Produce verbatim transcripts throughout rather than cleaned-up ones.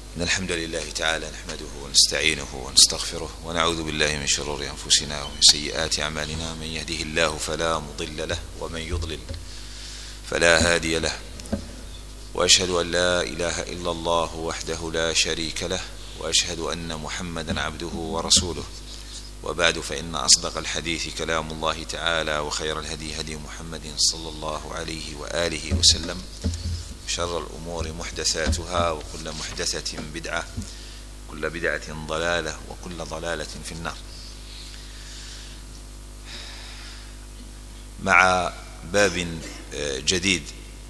إن الحمد لله تعالى نحمده ونستعينه ونستغفره ونعوذ بالله من شرور أنفسنا ومن سيئات أعمالنا. من يهده الله فلا مضل له ومن يضلل فلا هادي له، وأشهد أن لا إله إلا الله وحده لا شريك له، وأشهد أن محمدا عبده ورسوله. وبعد، فإن أصدق الحديث كلام الله تعالى، وخير الهدي هدي محمد صلى الله عليه وآله وسلم، شر الأمور محدثاتها، وكل محدثة بدعة، كل بدعة ضلالة، وكل ضلالة في النار. مع باب جديد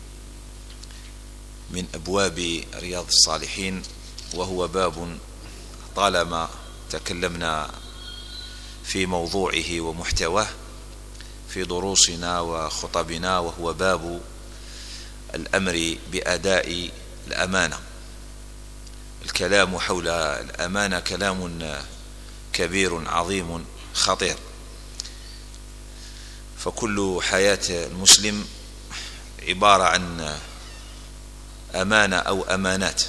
من أبواب رياض الصالحين، وهو باب طالما تكلمنا في موضوعه ومحتواه في دروسنا وخطبنا، وهو باب الأمر بأداء الأمانة. الكلام حول الأمانة كلام كبير عظيم خطير، فكل حياة المسلم عبارة عن أمانة أو أمانات.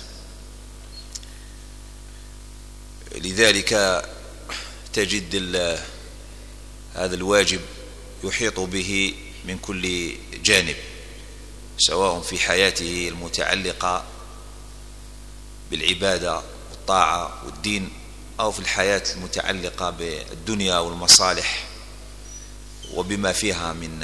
لذلك تجد هذا الواجب يحيط به من كل جانب، سواء في حياته المتعلقة بالعبادة والطاعة والدين، أو في الحياة المتعلقة بالدنيا والمصالح وبما فيها من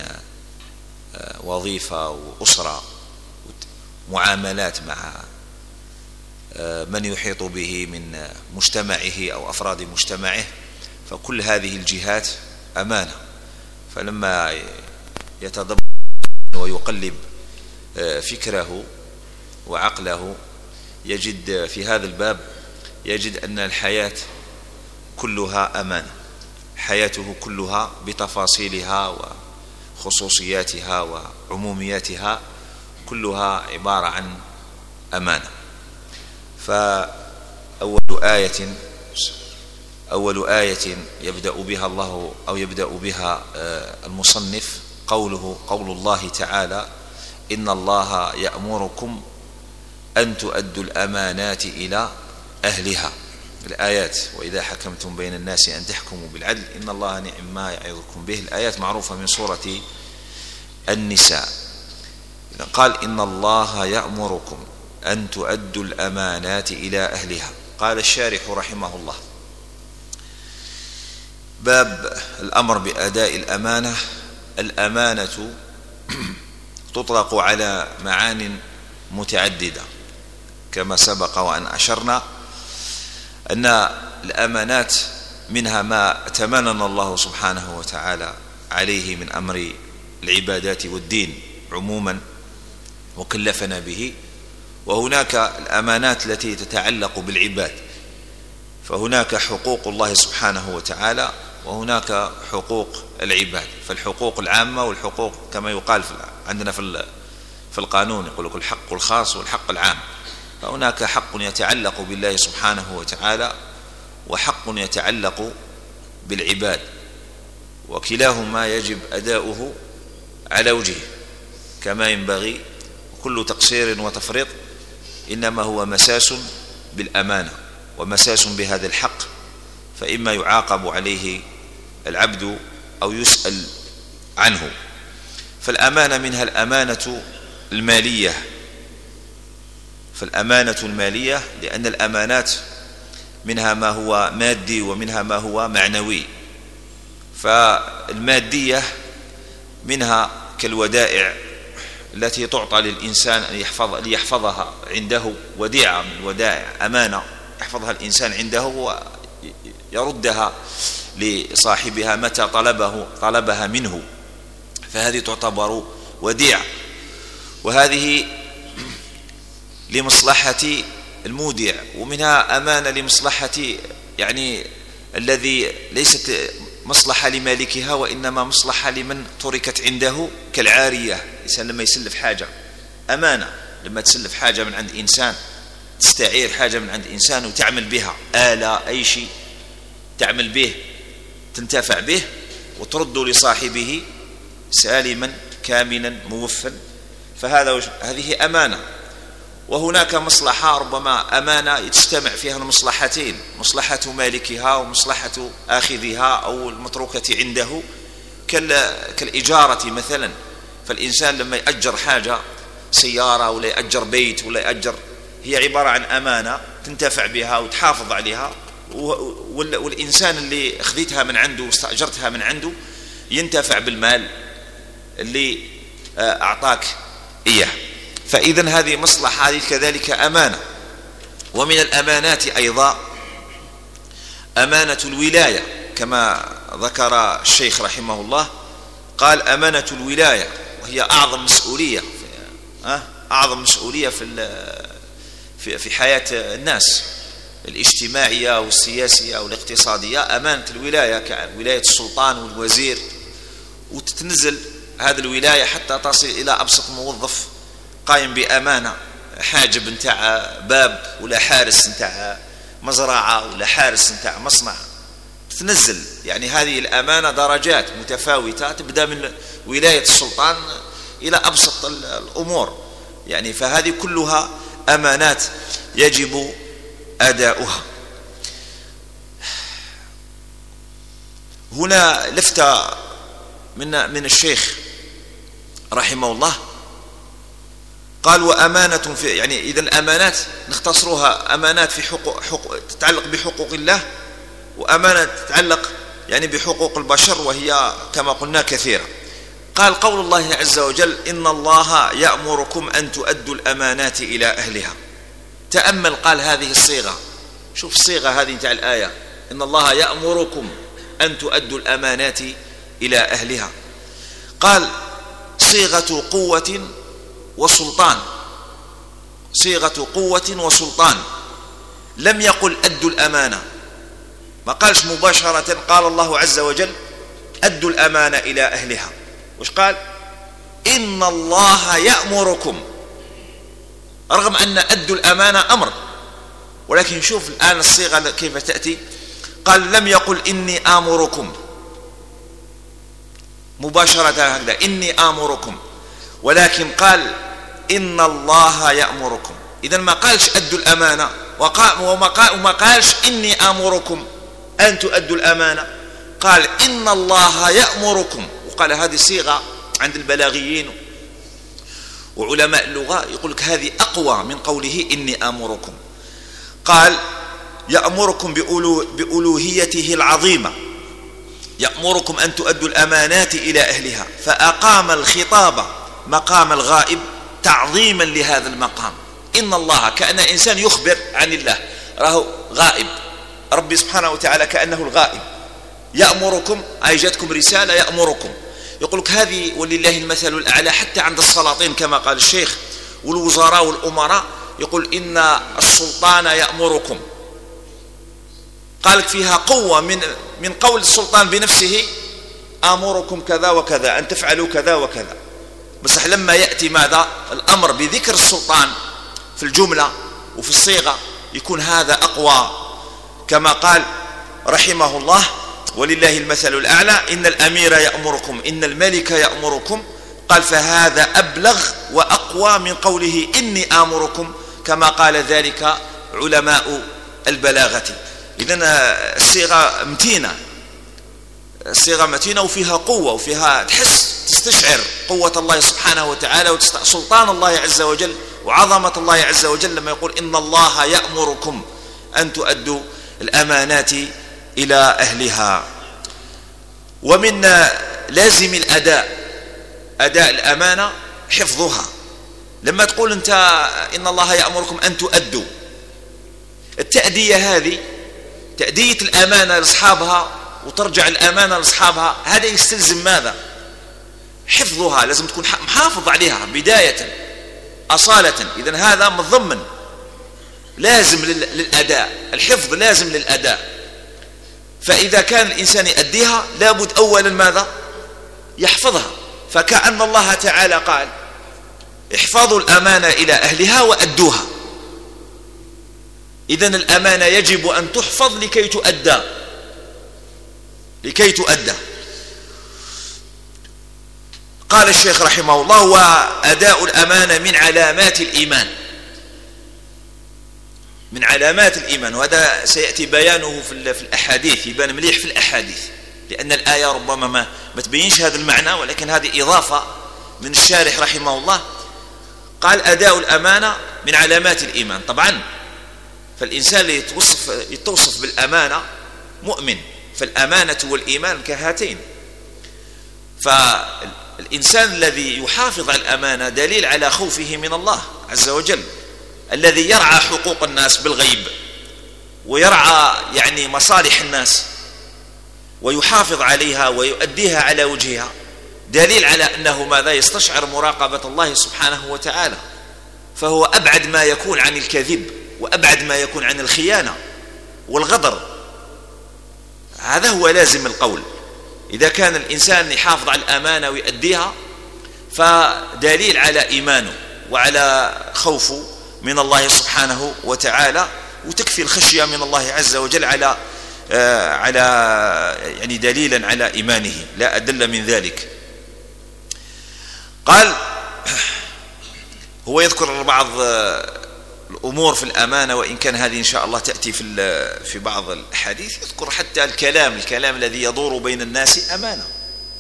وظيفة وأسرة ومعاملات مع من يحيط به من مجتمعه أو أفراد مجتمعه. فكل هذه الجهات أمانة. فلما يتدبر ويقلب فكره وعقله يجد في هذا الباب يجد أن الحياة كلها أمانة، حياته كلها بتفاصيلها وخصوصياتها وعمومياتها كلها عبارة عن أمانة. فأول آية أول آية يبدأ بها الله أو يبدأ بها المصنف قوله قول الله تعالى: إن الله يأمركم أن تؤدوا الأمانات إلى أهلها. الآيات: وإذا حكمتم بين الناس أن تحكموا بالعدل إن الله نعم ما يعظكم به. الآيات معروفة من سورة النساء. قال: إن الله يأمركم أن تؤدوا الأمانات إلى أهلها. قال الشارح رحمه الله: باب الأمر بأداء الأمانة. الأمانة تطلق على معان متعددة، كما سبق وأن أشرنا أن الأمانات منها ما تمنن الله سبحانه وتعالى عليه من أمر العبادات والدين عموما وكلفنا به، وهناك الأمانات التي تتعلق بالعباد، فهناك حقوق الله سبحانه وتعالى وهناك حقوق العباد. فالحقوق العامة والحقوق كما يقال عندنا في في القانون يقول لك الحق الخاص والحق العام. فهناك حق يتعلق بالله سبحانه وتعالى وحق يتعلق بالعباد، وكلاهما يجب أداؤه على وجهه كما ينبغي. كل تقصير وتفريط إنما هو مساس بالأمانة ومساس بهذا الحق، فإما يعاقب عليه العبد أو يسأل عنه. فالأمانة منها الأمانة المالية، فالأمانة المالية لأن الأمانات منها ما هو مادي ومنها ما هو معنوي. فالمادية منها كالودائع التي تعطى للإنسان أن يحفظ ليحفظها عنده، وديعة من الودائع، أمانة يحفظها الإنسان عنده ويردها لصاحبها متى طلبه طلبها منه، فهذه تعتبر وديعة. وهذه لمصلحة المودع، ومنها أمانة لمصلحة يعني الذي ليست مصلحة لمالكها وإنما مصلحة لمن تركت عنده، كالعارية. الإنسان لما يسلف حاجة أمانة، لما تسلف حاجة من عند إنسان، تستعير حاجة من عند إنسان وتعمل بها آلة أي شيء تعمل به تنتفع به وترد لصاحبه سالما كاملا موفا، فهذا هذه أمانة. وهناك مصلحة ربما أمانة تجتمع فيها المصلحتين، مصلحة مالكها ومصلحة آخذها أو المتروكة عنده، كالإجارة مثلا. فالإنسان لما يأجر حاجة، سيارة ولا يأجر بيت ولا يأجر، هي عبارة عن أمانة تنتفع بها وتحافظ عليها، والإنسان اللي أخذتها من عنده واستأجرتها من عنده ينتفع بالمال اللي أعطاك إياه. فإذن هذه مصلحة، هذه كذلك أمانة. ومن الأمانات أيضا أمانة الولاية، كما ذكر الشيخ رحمه الله، قال أمانة الولاية وهي أعظم مسؤولية، أعظم مسؤولية في في حياة الناس الاجتماعية والسياسية والاقتصادية. أمانة الولاية كولاية السلطان والوزير، وتتنزل هذه الولاية حتى تصل إلى أبسط موظف قائم بأمانة، حاجب نتاع باب ولا حارس نتاع مزرعة ولا حارس نتاع مصنع، تنزل. يعني هذه الأمانة درجات متفاوتة، تبدأ من ولاية السلطان إلى أبسط الأمور يعني. فهذه كلها أمانات يجب أداؤها. هنا لفتة من من الشيخ رحمه الله، قال وأمانة في، يعني إذا الأمانات نختصرها أمانات في حقوق, حقوق تتعلق بحقوق الله، وأمانة تتعلق يعني بحقوق البشر، وهي كما قلنا كثيرة. قال قول الله عز وجل إن الله يأمركم أن تؤدوا الأمانات إلى أهلها. تأمل، قال هذه الصيغة، شوف الصيغة هذه نتاع الآية، إن الله يأمركم أن تؤدوا الأمانات إلى أهلها. قال صيغة قوة وسلطان، صيغة قوة وسلطان، لم يقل أدوا الأمانة، ما قالش مباشرة. قال الله عز وجل أدوا الأمانة إلى أهلها، وش قال؟ إن الله يأمركم، رغم أن أدوا الأمانة أمر، ولكن شوف الآن الصيغة كيف تأتي. قال لم يقل إني آمركم مباشرة هكذا إني آمركم، ولكن قال إن الله يأمركم. إذن ما قالش أدوا الأمانة، وما قالش إني آمركم أن تؤدوا الأمانة، قال إن الله يأمركم. وقال هذه صيغة عند البلاغيين وعلماء اللغة يقول لك هذه أقوى من قوله إني آمركم. قال يأمركم بألو بألوهيته العظيمة، يأمركم أن تؤدوا الأمانات إلى أهلها، فأقام الخطاب مقام الغائب تعظيما لهذا المقام. إن الله، كأن إنسان يخبر عن الله، راه غائب، ربي سبحانه وتعالى كأنه الغائب. يأمركم، أي جاتكم رسالة يأمركم. يقول لك هذه ولله المثل الأعلى حتى عند السلاطين كما قال الشيخ، والوزراء والأمراء، يقول إن السلطان يأمركم. قالك فيها قوة من من قول السلطان بنفسه آمركم كذا وكذا أن تفعلوا كذا وكذا. بس لما يأتي ماذا الأمر بذكر السلطان في الجملة وفي الصيغة يكون هذا أقوى، كما قال رحمه الله ولله المثل الأعلى إن الأمير يأمركم إن الملك يأمركم. قال فهذا أبلغ وأقوى من قوله إني آمركم، كما قال ذلك علماء البلاغة. إذن الصيغة متينة، الصيغة متينة وفيها قوة، وفيها تحس تستشعر قوة الله سبحانه وتعالى وسلطان الله عز وجل وعظمة الله عز وجل لما يقول إن الله يأمركم أن تؤدوا الأمانات إلى أهلها. ومن لازم الأداء، أداء الأمانة حفظها. لما تقول أنت إن الله يأمركم أن تؤدوا، التأدية هذه تأدية الأمانة لأصحابها وترجع الأمانة لأصحابها، هذا يستلزم ماذا؟ حفظها، لازم تكون محافظ عليها بداية أصالة. إذن هذا متضمن لازم للأداء، الحفظ لازم للأداء. فإذا كان الإنسان يؤديها لابد أولا ماذا؟ يحفظها. فكأن الله تعالى قال احفظوا الأمانة إلى أهلها وأدوها. إذن الأمانة يجب أن تحفظ لكي تؤدى، لكي تؤدى. قال الشيخ رحمه الله وأداء الأمانة من علامات الإيمان. من علامات الإيمان، وهذا سيأتي بيانه في الأحاديث، يبان مليح في الأحاديث، لأن الآية ربما ما, ما تبينش هذا المعنى، ولكن هذه إضافة من الشارح رحمه الله. قال أداء الأمانة من علامات الإيمان. طبعا فالإنسان اللي يتوصف, يتوصف بالأمانة مؤمن، فالأمانة والإيمان كهاتين. فالإنسان الذي يحافظ على الأمانة دليل على خوفه من الله عز وجل، الذي يرعى حقوق الناس بالغيب ويرعى يعني مصالح الناس ويحافظ عليها ويؤديها على وجهها، دليل على أنه ماذا يستشعر مراقبة الله سبحانه وتعالى، فهو أبعد ما يكون عن الكذب وأبعد ما يكون عن الخيانة والغدر. هذا هو لازم القول. إذا كان الإنسان يحافظ على الأمانة ويؤديها فدليل على إيمانه وعلى خوفه من الله سبحانه وتعالى، وتكفي الخشية من الله عز وجل على آه على يعني دليلا على إيمانه، لا أدل من ذلك. قال هو يذكر بعض الأمور في الأمانة، وإن كان هذه إن شاء الله تأتي في في بعض الحديث. يذكر حتى الكلام الكلام الذي يدور بين الناس أمانة،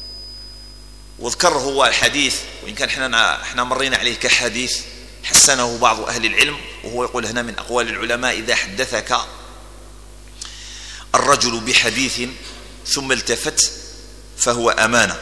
وذكر هو الحديث، وإن كان احنا احنا مرينا عليه كحديث حسنه بعض أهل العلم، وهو يقول هنا من أقوال العلماء: إذا حدثك الرجل بحديث ثم التفت فهو أمانة.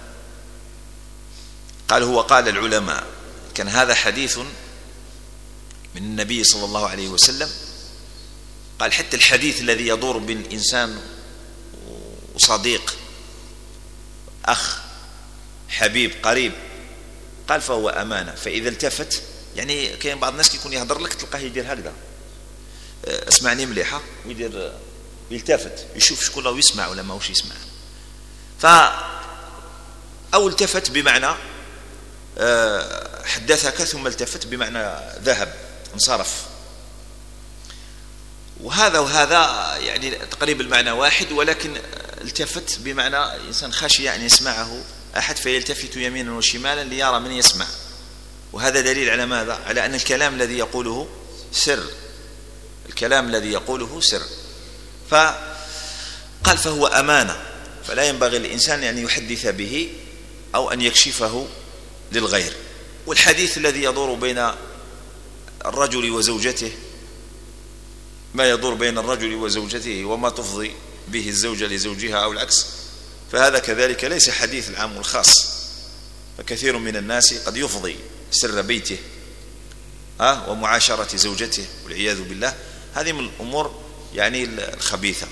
قال هو قال العلماء كان هذا حديث من النبي صلى الله عليه وسلم. قال حتى الحديث الذي يدور بين الإنسان وصديق، أخ، حبيب، قريب، قال فهو أمانة. فإذا التفت، يعني كاين بعض الناس كيكون يهضر لك تلقاه يدير هكذا، اسمعني مليحة، ويدير يلتفت يشوف شكون راهو يسمع ولا ماهوش يسمع. ف أو التفت بمعنى حدثك ثم التفت بمعنى ذهب انصرف، وهذا وهذا يعني تقريبا المعنى واحد، ولكن التفت بمعنى إنسان خشي أن يسمعه أحد فيلتفت يمينا وشمالا ليرى من يسمع. وهذا دليل على ماذا؟ على أن الكلام الذي يقوله سر، الكلام الذي يقوله سر. فقال فهو أمانة، فلا ينبغي الإنسان أن يحدث به أو أن يكشفه للغير. والحديث الذي يدور بين الرجل وزوجته، ما يدور بين الرجل وزوجته وما تفضي به الزوجة لزوجها أو العكس، فهذا كذلك ليس حديث العام والخاص. فكثير من الناس قد يفضي سر بيته أه ومعاشرة زوجته والعياذ بالله. هذه من الأمور يعني الخبيثة.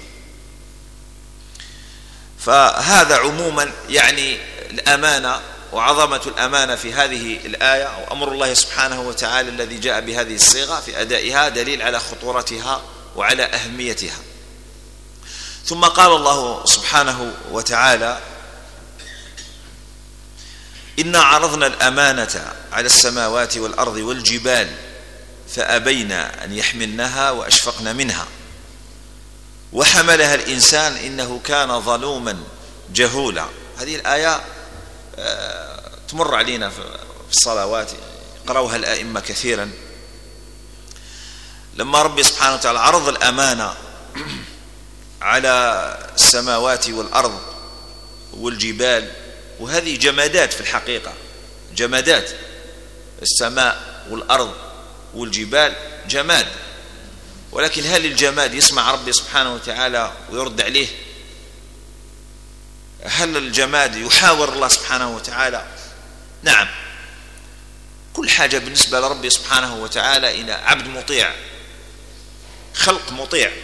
فهذا عموما يعني الأمانة وعظمة الأمانة في هذه الآية، أو أمر الله سبحانه وتعالى الذي جاء بهذه الصيغة في أدائها، دليل على خطورتها وعلى أهميتها. ثم قال الله سبحانه وتعالى: إنا عرضنا الأمانة على السماوات والأرض والجبال فأبين أن يحملنها وأشفقن منها وحملها الإنسان إنه كان ظلوما جهولا. هذه الآية تمر علينا في الصلوات، قرأوها الآئمة كثيرا. لما ربي سبحانه وتعالى عرض الأمانة على السماوات والأرض والجبال، وهذه جمادات في الحقيقة، جمادات، السماء والأرض والجبال جماد، ولكن هل الجماد يسمع ربي سبحانه وتعالى ويرد عليه؟ هل الجماد يحاور الله سبحانه وتعالى؟ نعم، كل حاجة بالنسبة لربي سبحانه وتعالى إلى عبد مطيع، خلق مطيع.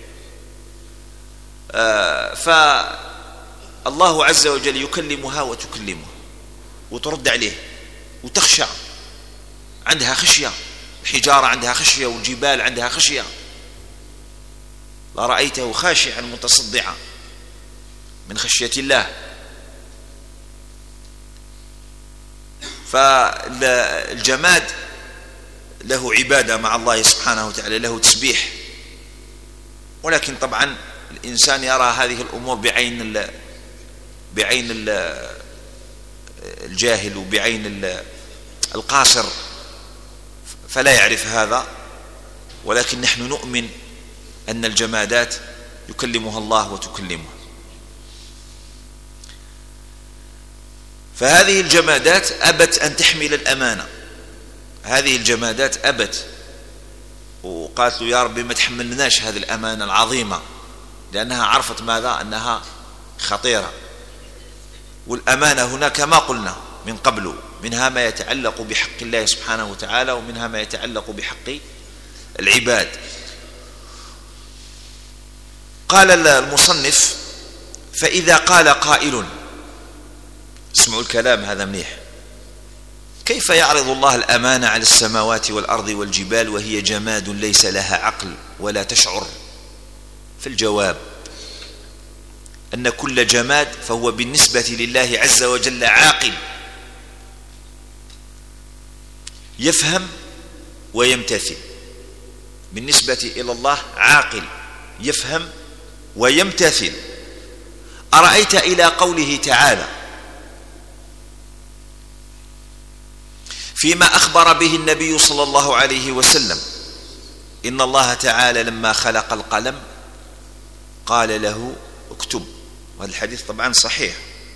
آه فالله عز وجل يكلمها وتكلمه وترد عليه وتخشى، عندها خشية، الحجارة عندها خشية والجبال عندها خشية. لا رأيته خاشعا متصدعا من خشية الله. فالجماد له عبادة مع الله سبحانه وتعالى، له تسبيح، ولكن طبعا الإنسان يرى هذه الأمور بعين ال بعين ال الجاهل وبعين القاصر، فلا يعرف هذا، ولكن نحن نؤمن أن الجمادات يكلمها الله وتكلمه. فهذه الجمادات أبت أن تحمل الأمانة، هذه الجمادات أبت وقالت له يا ربي ما تحملناش هذه الأمانة العظيمة، لأنها عرفت ماذا؟ أنها خطيرة. والأمانة هنا كما قلنا من قبل منها ما يتعلق بحق الله سبحانه وتعالى ومنها ما يتعلق بحق العباد. قال المصنف فإذا قال قائل، اسمعوا الكلام هذا منيح، كيف يعرض الله الأمانة على السماوات والأرض والجبال وهي جماد ليس لها عقل ولا تشعر؟ في الجواب أن كل جماد فهو بالنسبة لله عز وجل عاقل، يفهم ويمتثل. بالنسبة إلى الله عاقل يفهم ويمتثل. أرأيت إلى قوله تعالى فيما أخبر به النبي صلى الله عليه وسلم إن الله تعالى لما خلق القلم قال له اكتب، وهذا الحديث طبعا صحيح.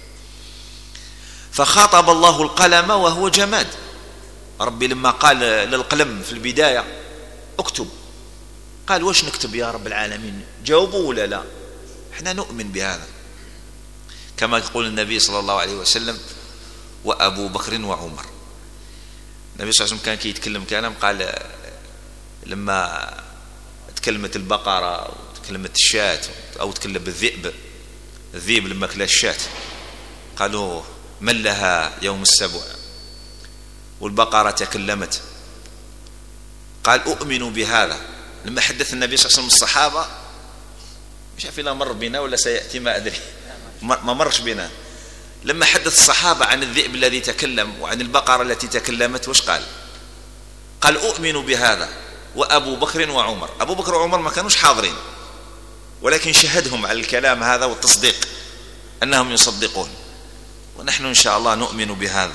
فخاطب الله القلم وهو جماد. ربي لما قال للقلم في البداية اكتب قال وش نكتب يا رب العالمين؟ جاوبوا ولا لا؟ احنا نؤمن بهذا كما يقول النبي صلى الله عليه وسلم وأبو بكر وعمر. النبي صلى الله عليه وسلم كان كي يتكلم كلام، قال لما تكلمت البقرة وتكلمت الشاة أو تكلم الذئب، الذئب لما كلا الشاة قالوا من لها يوم السبع، والبقرة تكلمت قال أؤمن بهذا. لما حدث النبي صلى الله عليه وسلم الصحابة مش عارف إلا مر بنا ولا سيأتي ما أدري، ما مرش بنا. لما حدث الصحابة عن الذئب الذي تكلم وعن البقرة التي تكلمت وش قال؟ قال أؤمن بهذا وأبو بكر وعمر. أبو بكر وعمر ما كانوش حاضرين ولكن شهدهم على الكلام هذا والتصديق أنهم يصدقون، ونحن إن شاء الله نؤمن بهذا.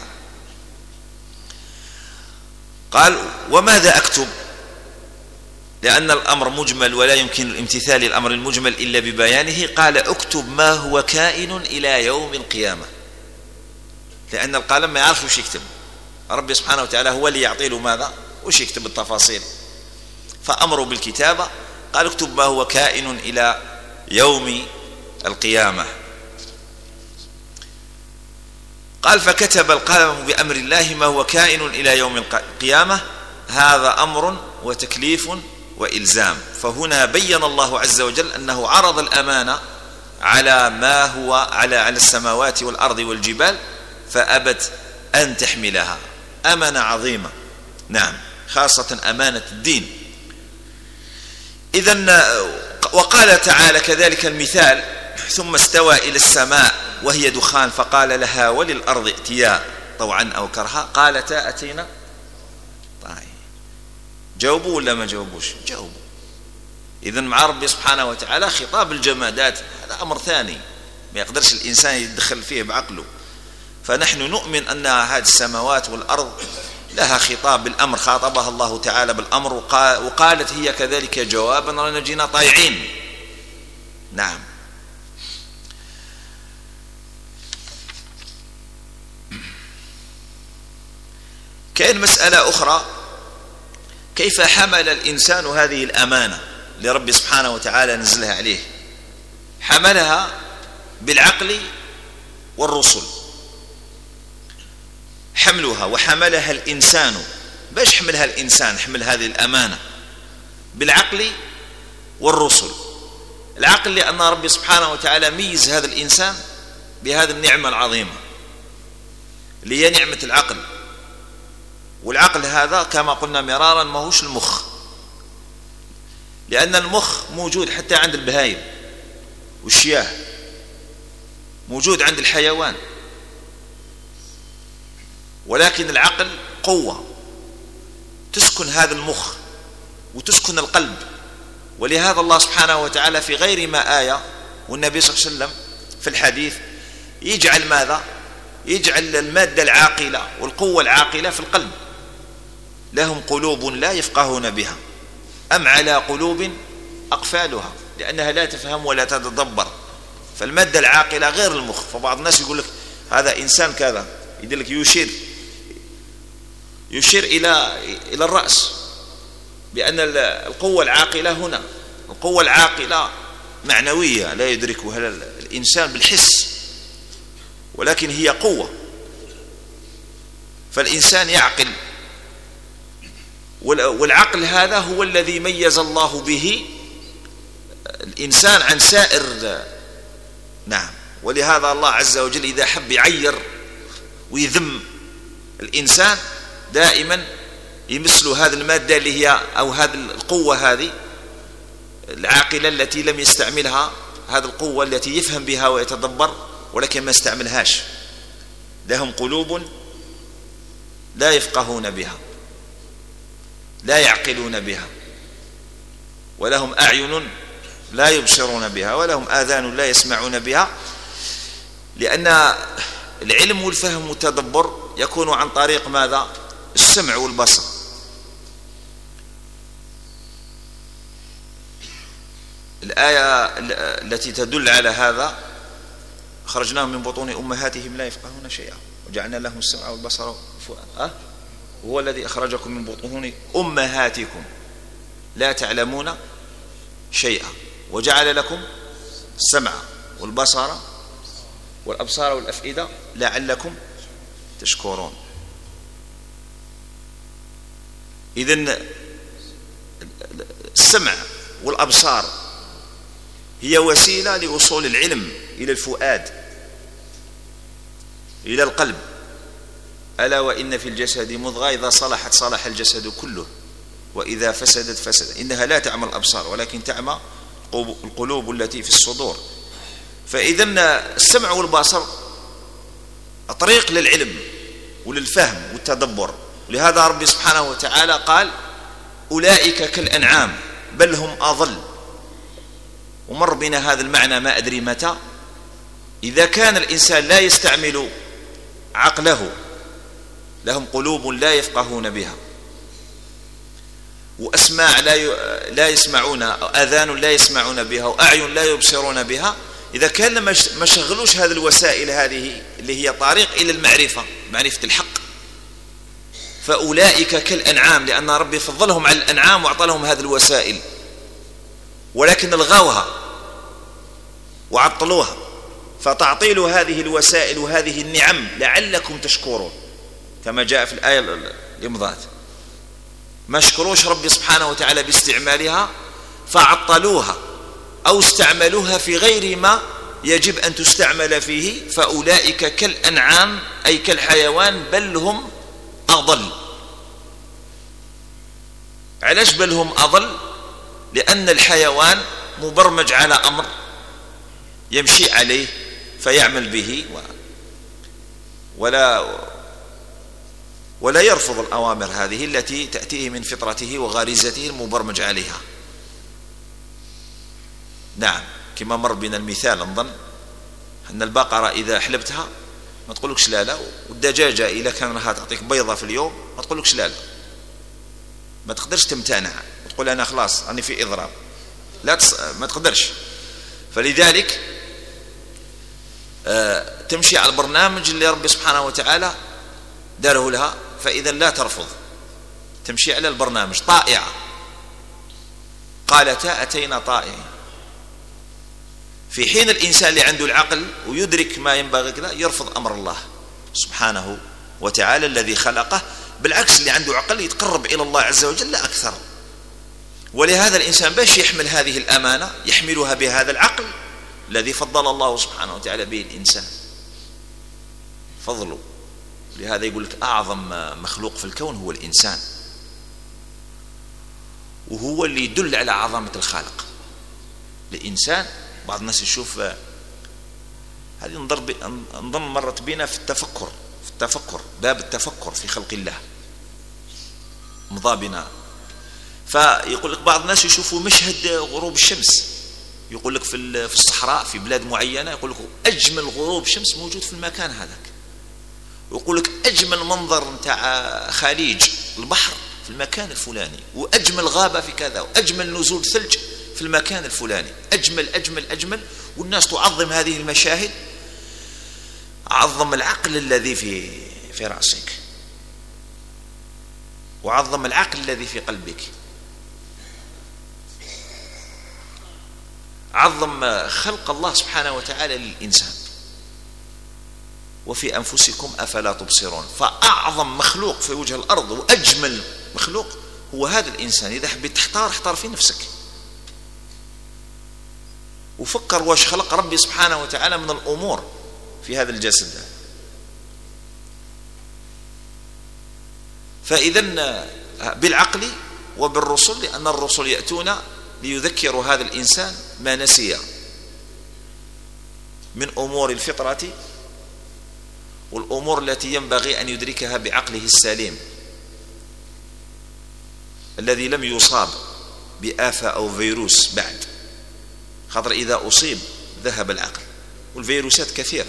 قال وماذا أكتب؟ لأن الأمر مجمل ولا يمكن الامتثال للأمر المجمل إلا ببيانه. قال اكتب ما هو كائن إلى يوم القيامة، لأن القلم ما يعرف وش يكتب، ربي سبحانه وتعالى هو اللي يعطي له ماذا؟ وش يكتب التفاصيل، فأمره بالكتابة. قال اكتب ما هو كائن إلى يوم القيامة. قال فكتب القلم بأمر الله ما هو كائن إلى يوم القيامة. هذا أمر وتكليف وإلزام. فهنا بين الله عز وجل أنه عرض الأمانة على ما هو على على السماوات والأرض والجبال فأبت أن تحملها. أمانة عظيمة، نعم، خاصة أمانة الدين. إذن وقال تعالى كذلك المثال ثم استوى إلى السماء وهي دخان فقال لها وللأرض ائتيا طوعا أو كرها قالتا أتينا. طيب جاوبوا ولا ما جاوبوش؟ جاوبوا. إذن مع ربي سبحانه وتعالى خطاب الجمادات هذا أمر ثاني ما يقدرش الإنسان يدخل فيه بعقله. فنحن نؤمن أن هذه السماوات والأرض لها خطاب بالأمر، خاطبها الله تعالى بالأمر وقالت هي كذلك جوابا لنجينا طائعين. نعم. كاين مسألة أخرى، كيف حمل الإنسان هذه الأمانة لرب سبحانه وتعالى نزلها عليه؟ حملها بالعقل والرسل. حملها وحملها الإنسان. باش حملها الإنسان؟ حمل هذه الأمانة بالعقل والرسل. العقل لأن ربي سبحانه وتعالى ميز هذا الإنسان بهذه النعمة العظيمة اللي هي نعمة العقل. والعقل هذا كما قلنا مرارا ما هوش المخ، لأن المخ موجود حتى عند البهائم والشياه، موجود عند الحيوان، ولكن العقل قوة تسكن هذا المخ وتسكن القلب. ولهذا الله سبحانه وتعالى في غير ما آية والنبي صلى الله عليه وسلم في الحديث يجعل ماذا؟ يجعل المادة العاقلة والقوة العاقلة في القلب. لهم قلوب لا يفقهون بها أم على قلوب أقفالها، لأنها لا تفهم ولا تتدبر. فالمادة العاقلة غير المخ. فبعض الناس يقول لك هذا إنسان كذا، يقول لك يشير يشير إلى إلى الرأس، بأن القوة العاقلة هنا. القوة العاقلة معنوية لا يدركها الإنسان بالحس، ولكن هي قوة. فالإنسان يعقل، والعقل هذا هو الذي ميز الله به الإنسان عن سائر. نعم. ولهذا الله عز وجل إذا حب يعير ويذم الإنسان دائما يمثل هذه المادة اللي هي أو هذه القوة هذه العاقلة التي لم يستعملها، هذه القوة التي يفهم بها ويتدبر ولكن ما استعملهاش. لهم قلوب لا يفقهون بها، لا يعقلون بها، ولهم أعين لا يبصرون بها، ولهم آذان لا يسمعون بها. لأن العلم والفهم والتدبر يكون عن طريق ماذا؟ السمع والبصر. الآية التي تدل على هذا: خرجناهم من بطون أمهاتهم لا يفقهون شيئا وجعلنا لهم السمع والبصر والفؤاد. أه؟ هو الذي أخرجكم من بطون أمهاتكم لا تعلمون شيئا وجعل لكم السمع والبصر والأبصار والأفئدة لعلكم تشكرون. إذن السمع والأبصار هي وسيلة لوصول العلم إلى الفؤاد، إلى القلب. ألا وإن في الجسد مضغة إذا صلحت صلح الجسد كله وإذا فسدت فسد. إنها لا تعمى الأبصار ولكن تعمى القلوب التي في الصدور. فإذن السمع والبصر طريق للعلم وللفهم والتدبر. لهذا ربي سبحانه وتعالى قال: أولئك كالأنعام بل هم أضل. ومر بنا هذا المعنى ما أدري متى. إذا كان الإنسان لا يستعمل عقله، لهم قلوب لا يفقهون بها، وأسماع لا لا يسمعون، آذان لا يسمعون بها، وأعين لا يبصرون بها. إذا كان ما شغلوش هذه الوسائل هذه اللي هي طريق إلى المعرفة، معرفة الحق، فأولئك كالأنعام، لأن ربي فضلهم على الأنعام وأعطى لهم هذه الوسائل، ولكن الغوها وعطلوها. فتعطيل هذه الوسائل وهذه النعم لعلكم تشكرون، كما جاء في الآية الإمضات. ما شكروش ربي سبحانه وتعالى باستعمالها فعطلوها أو استعملوها في غير ما يجب أن تستعمل فيه. فأولئك كالأنعام أي كالحيوان بل هم أضل. علاش بل هم أضل؟ لأن الحيوان مبرمج على أمر يمشي عليه فيعمل به ولا ولا يرفض الأوامر هذه التي تأتيه من فطرته وغريزته المبرمج عليها. نعم، كما مر بنا المثال نظن أن البقرة إذا حلبتها ما تقولكش لا لا، والدجاجة إذا كان راها تعطيك بيضة في اليوم ما تقولكش لا لا، ما تقدرش تمتنع وتقول أنا خلاص أنا في إضراب، لا تص... ما تقدرش. فلذلك آه تمشي على البرنامج اللي ربي سبحانه وتعالى داره لها، فإذا لا ترفض، تمشي على البرنامج طائعة. قالتا أتينا طائعين. في حين الإنسان اللي عنده العقل ويدرك ما ينبغي كذا يرفض أمر الله سبحانه وتعالى الذي خلقه. بالعكس، اللي عنده عقل يتقرب إلى الله عز وجل أكثر. ولهذا الإنسان باش يحمل هذه الأمانة يحملها بهذا العقل الذي فضل الله سبحانه وتعالى به الإنسان فضله. لهذا يقول لك أعظم مخلوق في الكون هو الإنسان، وهو اللي يدل على عظمة الخالق. الإنسان بعض الناس يشوف هذه نظن مرت بنا في التفكر في التفكر باب التفكر في خلق الله مضى بنا. فيقول لك بعض الناس يشوفوا مشهد غروب الشمس، يقول لك في في الصحراء في بلاد معينة يقول لك أجمل غروب شمس موجود في المكان هذاك، ويقول لك أجمل منظر نتاع خليج البحر في المكان الفلاني، وأجمل غابة في كذا، وأجمل نزول ثلج في المكان الفلاني، أجمل أجمل أجمل، والناس تعظم هذه المشاهد. عظم العقل الذي في في رأسك، وعظم العقل الذي في قلبك، عظم خلق الله سبحانه وتعالى للإنسان. وفي أنفسكم أفلا تبصرون. فأعظم مخلوق في وجه الأرض وأجمل مخلوق هو هذا الإنسان. إذا حبيت تحتار احتار في نفسك، وفكر واش خلق ربي سبحانه وتعالى من الأمور في هذا الجسد. فإذن بالعقل وبالرسل، لأن الرسل يأتون ليذكروا هذا الإنسان ما نسي من أمور الفطرة والأمور التي ينبغي أن يدركها بعقله السليم الذي لم يصاب بآفة أو فيروس بعد. خاطر إذا أصيب ذهب العقل، والفيروسات كثيرة.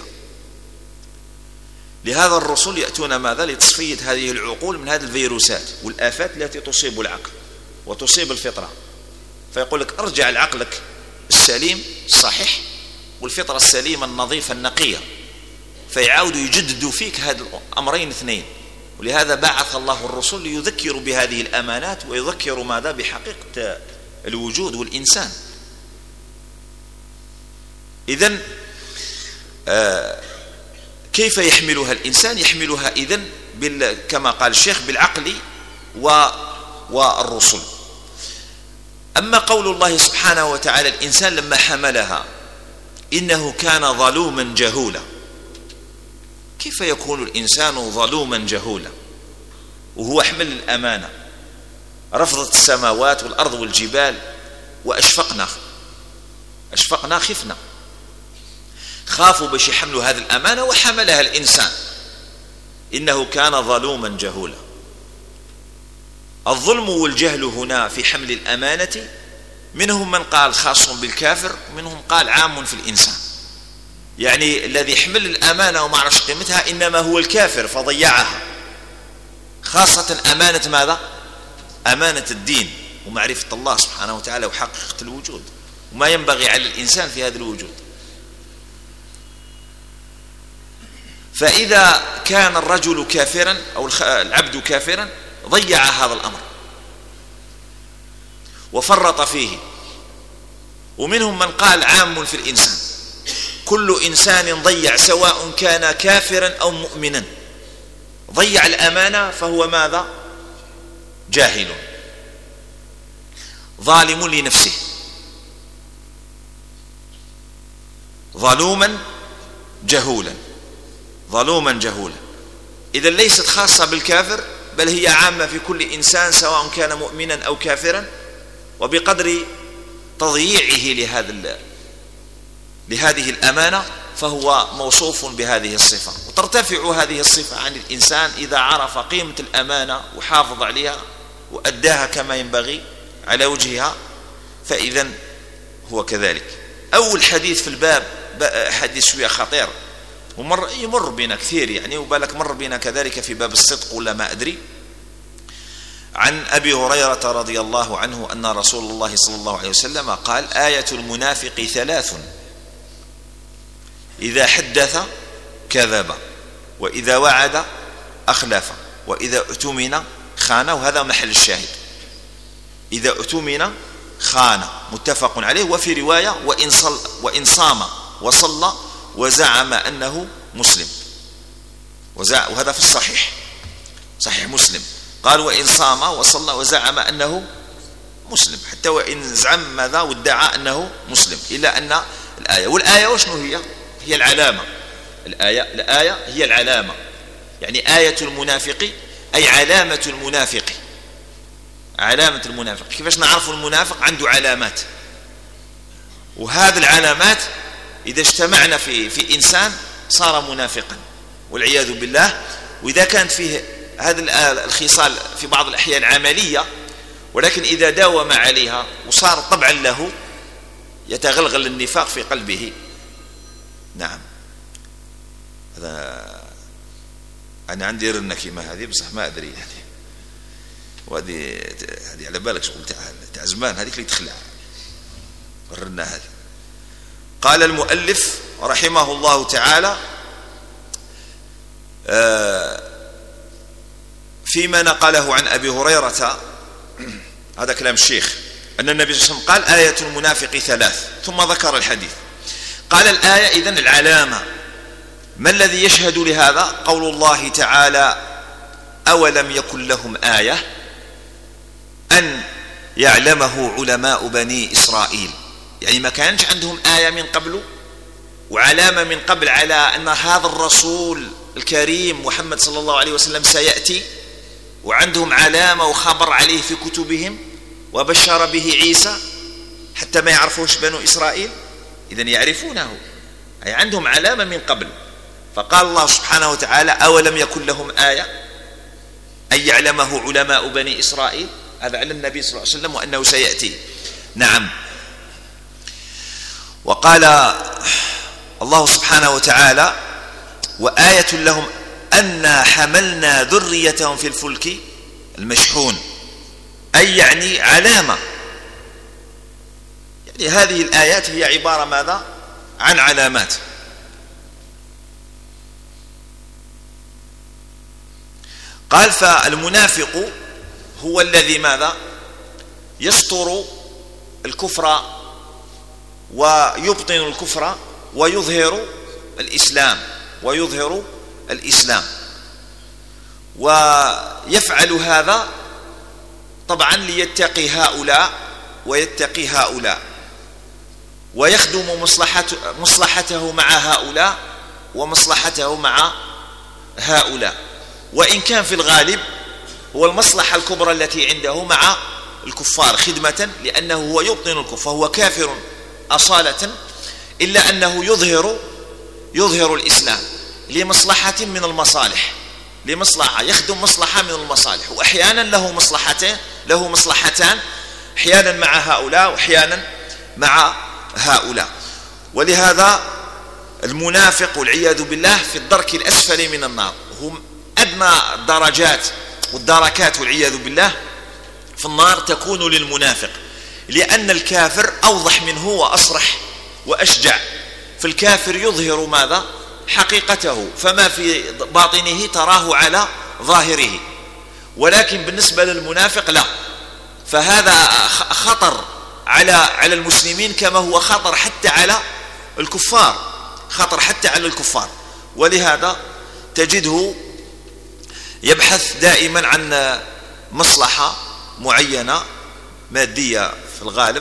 لهذا الرسل يأتون ماذا؟ لتصفية هذه العقول من هذه الفيروسات والآفات التي تصيب العقل وتصيب الفطرة. فيقول لك ارجع لعقلك السليم الصحيح والفطرة السليمة النظيفة النقية، فيعاودوا يجددوا فيك هذه الأمرين اثنين. ولهذا بعث الله الرسل ليذكروا بهذه الأمانات ويذكروا ماذا؟ بحقيقة الوجود والإنسان. إذن آه كيف يحملها الإنسان؟ يحملها إذن كما قال الشيخ بالعقل والرسل. أما قول الله سبحانه وتعالى الإنسان لما حملها إنه كان ظلوما جهولا، كيف يكون الإنسان ظلوما جهولا وهو حمل الأمانة؟ رفضت السماوات والأرض والجبال وأشفقنا أشفقنا خفنا، خافوا باش يحملوا هذه الأمانة وحملها الإنسان. إنه كان ظلوما جهولا. الظلم والجهل هنا في حمل الأمانة منهم من قال خاص بالكافر، ومنهم قال عام في الإنسان. يعني الذي يحمل الأمانة وما عرفش قيمتها إنما هو الكافر فضيعها، خاصة أمانة ماذا؟ أمانة الدين ومعرفة الله سبحانه وتعالى وحقيقة الوجود وما ينبغي على الإنسان في هذا الوجود. فإذا كان الرجل كافرا أو العبد كافرا ضيع هذا الأمر وفرط فيه. ومنهم من قال عام في الإنسان، كل إنسان ضيع سواء كان كافرا أو مؤمنا، ضيع الأمانة فهو ماذا؟ جاهل ظالم لنفسه ظلوما جهولا ظلوما جهولا. إذا ليست خاصة بالكافر بل هي عامة في كل إنسان سواء كان مؤمنا أو كافرا، وبقدر تضييعه لهذا لهذه الأمانة فهو موصوف بهذه الصفة. وترتفع هذه الصفة عن الإنسان إذا عرف قيمة الأمانة وحافظ عليها وأداها كما ينبغي على وجهها، فإذا هو كذلك. أول حديث في الباب حديث شوية خطير ومر يمر بنا كثير يعني، وبالك مر بنا كذلك في باب الصدق ولا ما أدري. عن أبي هريرة رضي الله عنه أن رسول الله صلى الله عليه وسلم قال: آية المنافق ثلاث: إذا حدث كذب، وإذا وعد أخلف، وإذا اؤتمن خان. وهذا محل الشاهد، إذا اؤتمن خان، متفق عليه. وفي رواية: وإن, صل وإن صام وصلى وزعم أنه مسلم. وهذا في الصحيح، صحيح مسلم، قال: وإن صام وصلى وزعم أنه مسلم، حتى وإن زعم ماذا وادعى أنه مسلم، إلا أن الآية. والآية وشنو هي؟ هي العلامة. الآية الآية هي العلامة، يعني آية المنافق أي علامة المنافق. علامة المنافق، كيفاش نعرف المنافق؟ عنده علامات، وهذه العلامات إذا اجتمعنا في في إنسان صار منافقا والعياذ بالله. وإذا كانت فيه هذه الخصال في بعض الأحيان عملية، ولكن إذا داوم عليها وصار طبعا له يتغلغل النفاق في قلبه. نعم، هذا أنا عندي رنة كيما هذه، بصح ما أدري يعني. وهذه هذه على بالك شغل تاع تاع زمان، هذيك اللي تخلع ورنا هذه. قال المؤلف رحمه الله تعالى فيما نقله عن أبي هريرة، هذا كلام الشيخ، أن النبي صلى الله عليه وسلم قال: آية المنافق ثلاث، ثم ذكر الحديث. قال: الآية إذن العلامة. ما الذي يشهد لهذا؟ قول الله تعالى: أولم يكن لهم آية أن يعلمه علماء بني إسرائيل. يعني ما كانش عندهم آية من قبل وعلامة من قبل على أن هذا الرسول الكريم محمد صلى الله عليه وسلم سيأتي، وعندهم علامة وخبر عليه في كتبهم وبشر به عيسى حتى ما يعرفوش بنو إسرائيل. إذن يعرفونه، أي عندهم علامة من قبل. فقال الله سبحانه وتعالى: أولم يكن لهم آية أن يعلمه علماء بني إسرائيل. هذا على النبي صلى الله عليه وسلم وأنه سيأتي. نعم. وقال الله سبحانه وتعالى: وآية لهم أنا حملنا ذريتهم في الفلك المشحون. أي يعني علامة. يعني هذه الآيات هي عبارة ماذا؟ عن علامات. قال: فالمنافق هو الذي ماذا؟ يستر الكفر ويبطن الكفر ويظهر الإسلام ويظهر الإسلام ويفعل هذا طبعا ليتقي هؤلاء ويتقي هؤلاء، ويخدم مصلحته, مصلحته مع هؤلاء ومصلحته مع هؤلاء، وإن كان في الغالب هو المصلحة الكبرى التي عنده مع الكفار خدمة، لأنه هو يبطن الكفر، فهو كافر أصالة، إلا أنه يظهر يظهر الإسلام لمصلحة من المصالح، لمصلحة يخدم مصلحة من المصالح، وأحيانا له مصلحتين له مصلحتان، أحيانا مع هؤلاء وأحيانا مع هؤلاء. ولهذا المنافق والعياذ بالله في الدرك الأسفل من النار، هم أدنى الدرجات والدركات والعياذ بالله في النار تكون للمنافق، لأن الكافر أوضح منه وأصرح وأشجع. فالكافر يظهر ماذا؟ حقيقته، فما في باطنه تراه على ظاهره، ولكن بالنسبة للمنافق لا، فهذا خطر على على المسلمين كما هو خطر حتى على الكفار، خطر حتى على الكفار. ولهذا تجده يبحث دائما عن مصلحة معينة مادية في الغالب،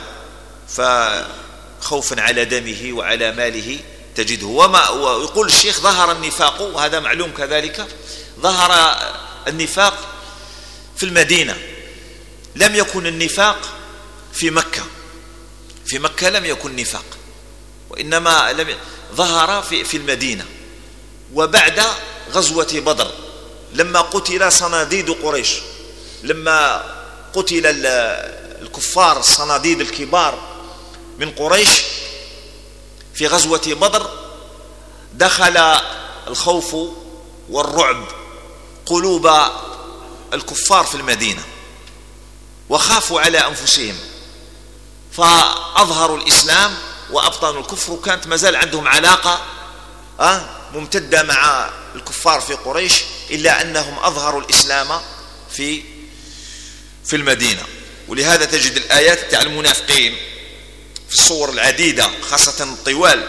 فخوفا على دمه وعلى ماله تجده. وما ويقول الشيخ: ظهر النفاق، وهذا معلوم كذلك، ظهر النفاق في المدينة، لم يكن النفاق في مكة. في مكة لم يكن نفاق، وإنما لم ظهر في في المدينة. وبعد غزوة بدر لما قتل صناديد قريش، لما قتل الكفار الصناديد الكبار من قريش في غزوة بدر، دخل الخوف والرعب قلوب الكفار في المدينة، وخافوا على أنفسهم، فأظهروا الإسلام وأبطنوا الكفر، وكانت مازال عندهم علاقة ممتدة مع الكفار في قريش، إلا أنهم أظهروا الإسلام في في المدينة. ولهذا تجد الآيات تاع المنافقين في الصور العديدة، خاصة الطوال،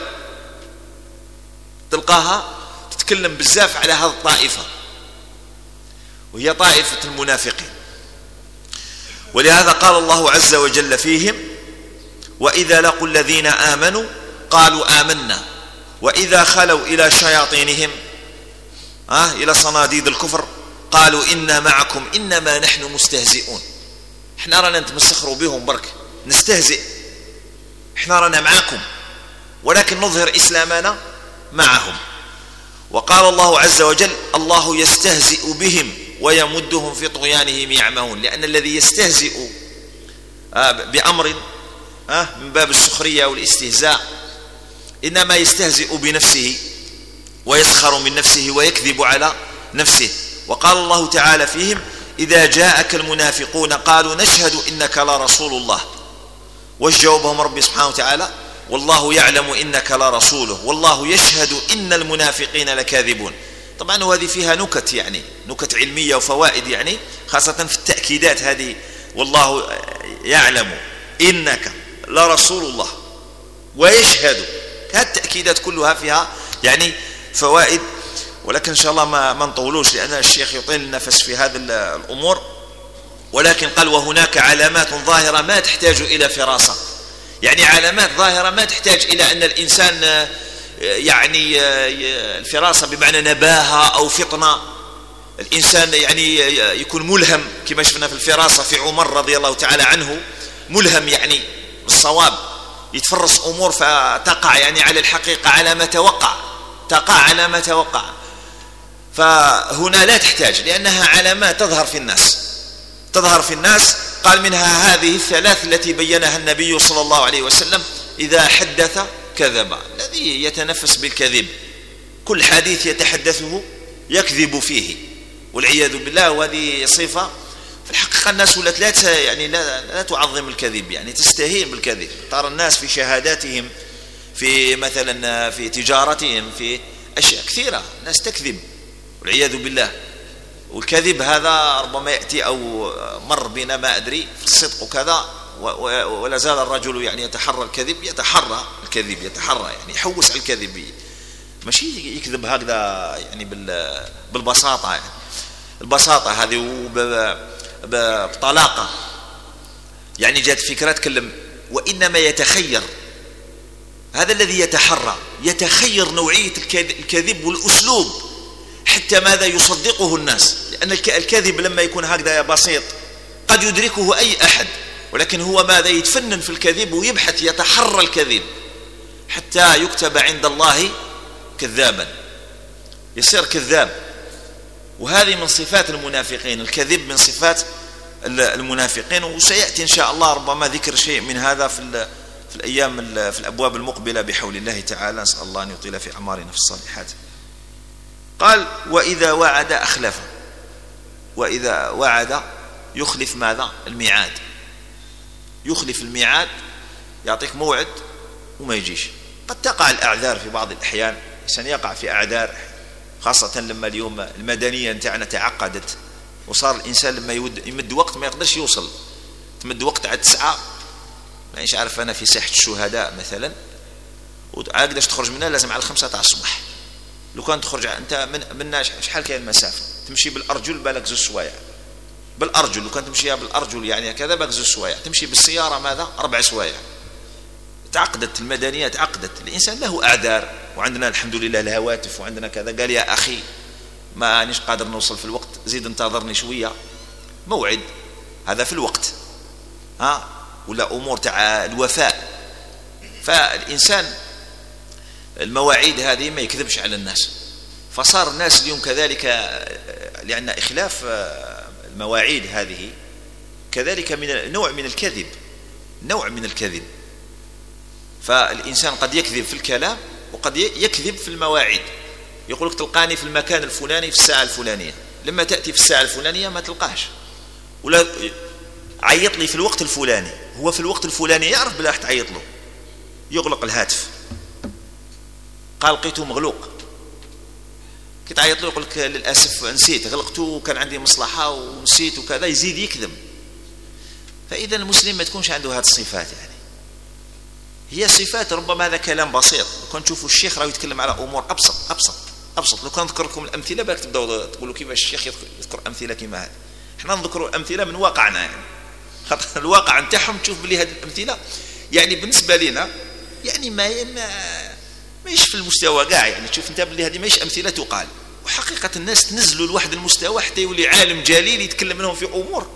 تلقاها تتكلم بزاف على هذه الطائفة، وهي طائفة المنافقين. ولهذا قال الله عز وجل فيهم: وإذا لقوا الذين آمنوا قالوا آمنا وإذا خلوا إلى شياطينهم آه إلى صناديد الكفر قالوا إنا معكم إنما نحن مستهزئون. احنا رانا نتمسخروا بهم برك، نستهزئ، احنا رانا معكم، ولكن نظهر إسلامنا معهم. وقال الله عز وجل: الله يستهزئ بهم ويمدهم في طغيانهم يعمهون. لأن الذي يستهزئ بأمر من باب السخرية والاستهزاء إنما يستهزئ بنفسه ويسخر من نفسه ويكذب على نفسه. وقال الله تعالى فيهم: إذا جاءك المنافقون قالوا نشهد إنك لرسول الله، وجاوبهم ربي سبحانه وتعالى والله يعلم إنك لرسوله والله يشهد إن المنافقين لكاذبون. طبعا وهذه فيها نكت، يعني نكت علمية وفوائد، يعني خاصة في التأكيدات هذه، والله يعلم إنك لرسول الله ويشهد، هذه التأكيدات كلها فيها يعني فوائد، ولكن إن شاء الله ما ما نطولوش لأن الشيخ يطيل النفس في هذه الأمور. ولكن قال وهناك علامات ظاهرة ما تحتاج إلى فراسة، يعني علامات ظاهرة ما تحتاج إلى أن الإنسان يعني الفراسة بمعنى نباهة أو فطنة، الإنسان يعني يكون ملهم كما شفنا في الفراسة في عمر رضي الله تعالى عنه، ملهم يعني بالصواب، يتفرس أمور فتقع يعني على الحقيقة على ما توقع، تقع على ما توقع. فهنا لا تحتاج لأنها علامات تظهر في الناس، تظهر في الناس. قال منها هذه الثلاث التي بينها النبي صلى الله عليه وسلم: إذا حدث كذب، الذي يتنفس بالكذب كل حديث يتحدثه يكذب فيه والعياذ بالله. وهذه صفة في الحقيقة الناس ولات لا يعني لا, لا تعظم الكذب، يعني تستهين بالكذب. ترى الناس في شهاداتهم، في مثلا في تجارتهم، في أشياء كثيرة الناس تكذب والعياذ بالله. والكذب هذا ربما يأتي أو مر بنا ما أدري في الصدق وكذا، ولا زال الرجل يعني يتحرى الكذب، يتحرى الكذب، يتحرى يعني يحوس على الكذب، ماشي يكذب هكذا يعني بالبساطة، يعني البساطة هذه بطلاقة. يعني جاءت فكرة تكلم، وإنما يتخير، هذا الذي يتحرى يتخير نوعية الكذب والأسلوب حتى ماذا يصدقه الناس، لأن الكذب لما يكون هكذا بسيط قد يدركه أي أحد، ولكن هو ماذا يتفنن في الكذب ويبحث يتحرى الكذب حتى يكتب عند الله كذابا، يصير كذاب. وهذه من صفات المنافقين، الكذب من صفات المنافقين. وسيأتي إن شاء الله ربما ذكر شيء من هذا في في الأيام في الأبواب المقبلة بحول الله تعالى. نسأل الله أن يطيل في أعمارنا في الصالحات. قال وإذا وعد أخلف، وإذا وعد يخلف ماذا؟ الميعاد، يخلف الميعاد، يعطيك موعد وما يجيش. قد تقع الأعذار في بعض الأحيان، إنسان يقع في أعذار، خاصة لما اليوم المدنية نتاعنا تعقدت، وصار الإنسان لما يمد وقت ما يقدرش يوصل، تمد وقت على تسعة، مانيش عارف أنا في ساحة الشهداء مثلا، وعاقداش تخرج منها لازم على الخمسة تاع الصباح. لو كان تخرج أنت من منا شحال كاين المسافة، تمشي بالأرجل بالك زوج سوايع، بالأرجل لو كان تمشيها بالأرجل يعني كذا بالك زوج سوايع، تمشي بالسيارة ماذا؟ أربع سوايع. تعقدت المدنية، تعقدت. الإنسان له أعذار، وعندنا الحمد لله الهواتف وعندنا كذا. قال يا أخي ما نيش قادر نوصل في الوقت، زيد انتظرني شوية، موعد هذا في الوقت، ها ولا أمور تاع الوفاء. فالإنسان المواعيد هذه ما يكذبش على الناس. فصار الناس اليوم كذلك، لأن إخلاف المواعيد هذه كذلك من نوع من الكذب، نوع من الكذب. فالإنسان قد يكذب في الكلام وقد يكذب في المواعيد. يقولك تلقاني في المكان الفلاني في الساعة الفلانية، لما تأتي في الساعة الفلانية ما تلقاش، ولا عيط لي في الوقت الفلاني، هو في الوقت الفلاني يعرف بلا تعيط له، يغلق الهاتف، قال لقيته مغلوق، كي تعيط له يقول لك للأسف نسيت، غلقته وكان عندي مصلحة ونسيت وكذا، يزيد يكذب. فإذا المسلم ما تكونش عنده هذه الصفات، يعني هي صفات ربما هذا كلام بسيط. لو كان تشوفوا الشيخ راه يتكلم على امور ابسط ابسط ابسط. لو كان نذكر لكم الامثله بالك تبداو تقولوا كيفاش الشيخ يذكر امثله كما هذه. احنا نذكروا امثله من واقعنا، يعني خاطر الواقع نتاعهم تشوف بلي هذه الامثله يعني بالنسبه لنا يعني ما ما ماهيش في المستوى كاع، يعني تشوف انت بلي هذه ماهيش امثله تقال. وحقيقه الناس تنزلوا لواحد المستوى حتى يولي عالم جليل يتكلم لهم في امور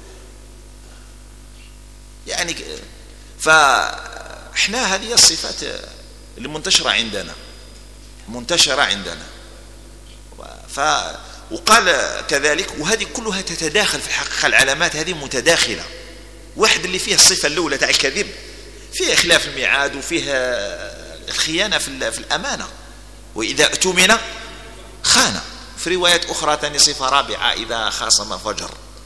يعني. ف احنا هذه الصفات اللي منتشرة عندنا، منتشرة عندنا. ف وقال كذلك، وهذه كلها تتداخل في الحقيقة، العلامات هذه متداخلة. واحد اللي فيه الصفة الأولى تاع الكذب، فيه إخلاف الميعاد، وفيه الخيانة في الأمانة، وإذا اؤتمن خان. في روايات أخرى ثاني صفة رابعة، إذا خاصم فجر.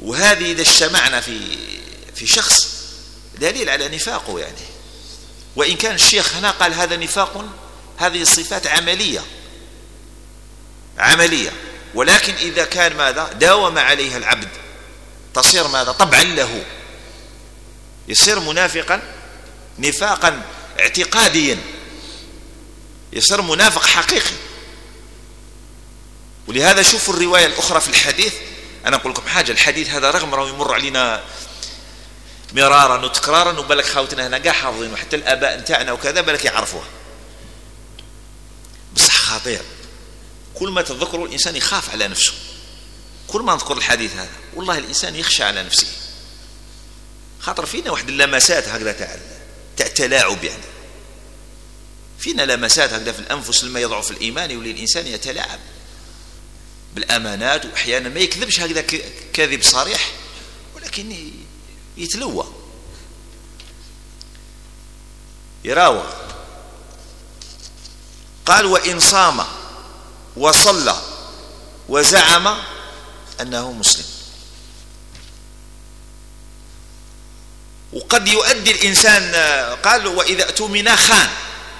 وهذه إذا اجتمعنا في في شخص دليل على نفاقه يعني. وإن كان الشيخ هنا قال هذا نفاق، هذه صفات عملية عملية، ولكن إذا كان ماذا داوم عليها العبد تصير ماذا طبعا له، يصير منافقا نفاقا اعتقاديا، يصير منافق حقيقي. ولهذا شوفوا الرواية الأخرى في الحديث. أنا أقول لكم حاجة، الحديث هذا رغم راه يمر علينا مرارا وتكرارا وبالك خاوتنا هنا كاع حافظين، وحتى الآباء نتاعنا وكذا بالك يعرفوها، بصح خطير. كل ما تذكروا الإنسان يخاف على نفسه، كل ما نذكر الحديث هذا والله الإنسان يخشى على نفسه. خاطر فينا واحد اللمسات هكذا تاع تاع تلاعب يعني، فينا لمسات هكذا في الأنفس لما يضعف الإيمان يولي الإنسان يتلاعب بالأمانات، وأحيانا ما يكذبش هكذا كذب صريح ولكن يتلوى يراوغ. قال وإن صام وصلى وزعم أنه مسلم. وقد يؤدي الإنسان، قال وإذا اؤتمن خان،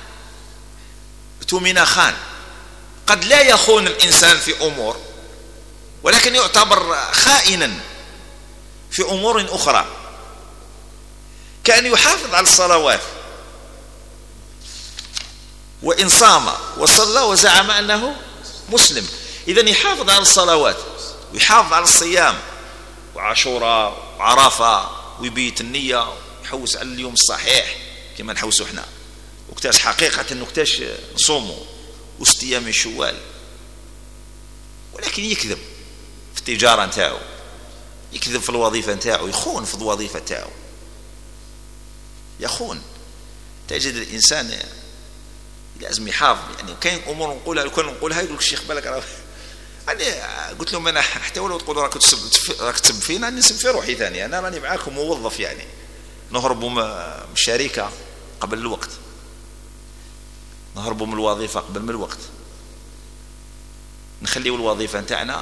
اؤتمن خان، قد لا يخون الإنسان في أمور ولكن يعتبر خائنا في أمور أخرى، كأن يحافظ على الصلوات. وإن صام وصلى وزعم أنه مسلم، إذن يحافظ على الصلوات ويحافظ على الصيام وعاشوراء وعرفة ويبيت النية ويحوس على اليوم الصحيح كما نحوسوا احنا، وكتاش حقيقة نكتاش نصوموا وست أيام من شوال، ولكن يكذب في التجارة نتاعو، يكذب في الوظيفة نتاعو، يخون في الوظيفة نتاعو، يخون. تجد الإنسان لازم يحافظ يعني. كاين امور نقولها لو كان نقولها يقول الشيخ بالك راه انا قلت لهم انا حتى ولو تقولوا راك تسب راك تسب فينا نسب في روحي ثاني، انا راني معاكم موظف يعني، نهربوا من الشركه قبل الوقت، نهربوا من الوظيفه قبل من الوقت، نخليوا الوظيفه نتاعنا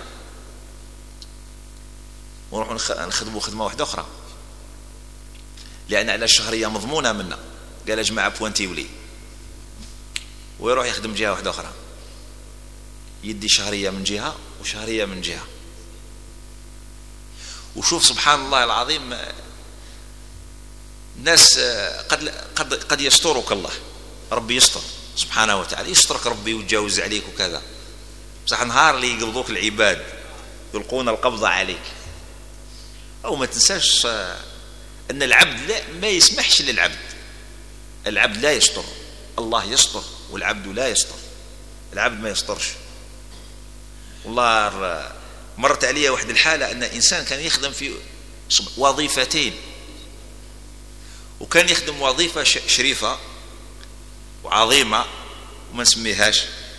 ونروحوا نخدموا خدمه واحده اخرى، لان على الشهريه مضمونه منا. قال يا جماعه بوانتي ولي، ويروح يخدم جهة واحدة أخرى، يدي شهرية من جهة وشهرية من جهة. وشوف سبحان الله العظيم، الناس قد قد قد يسترك الله، ربي يستر سبحانه وتعالى، يسترك ربي ويتجاوز عليك وكذا، بصح نهار اللي يقبضوك العباد يلقون القبضة عليك. أو ما تنساش أن العبد لا ما يسمحش للعبد، العبد لا يستر، الله يستر والعبد لا يستر، العبد ما يسترش. والله مرت علي واحد الحالة أن إنسان كان يخدم في وظيفتين، وكان يخدم وظيفة شريفة وعظيمة وما نسميهاش،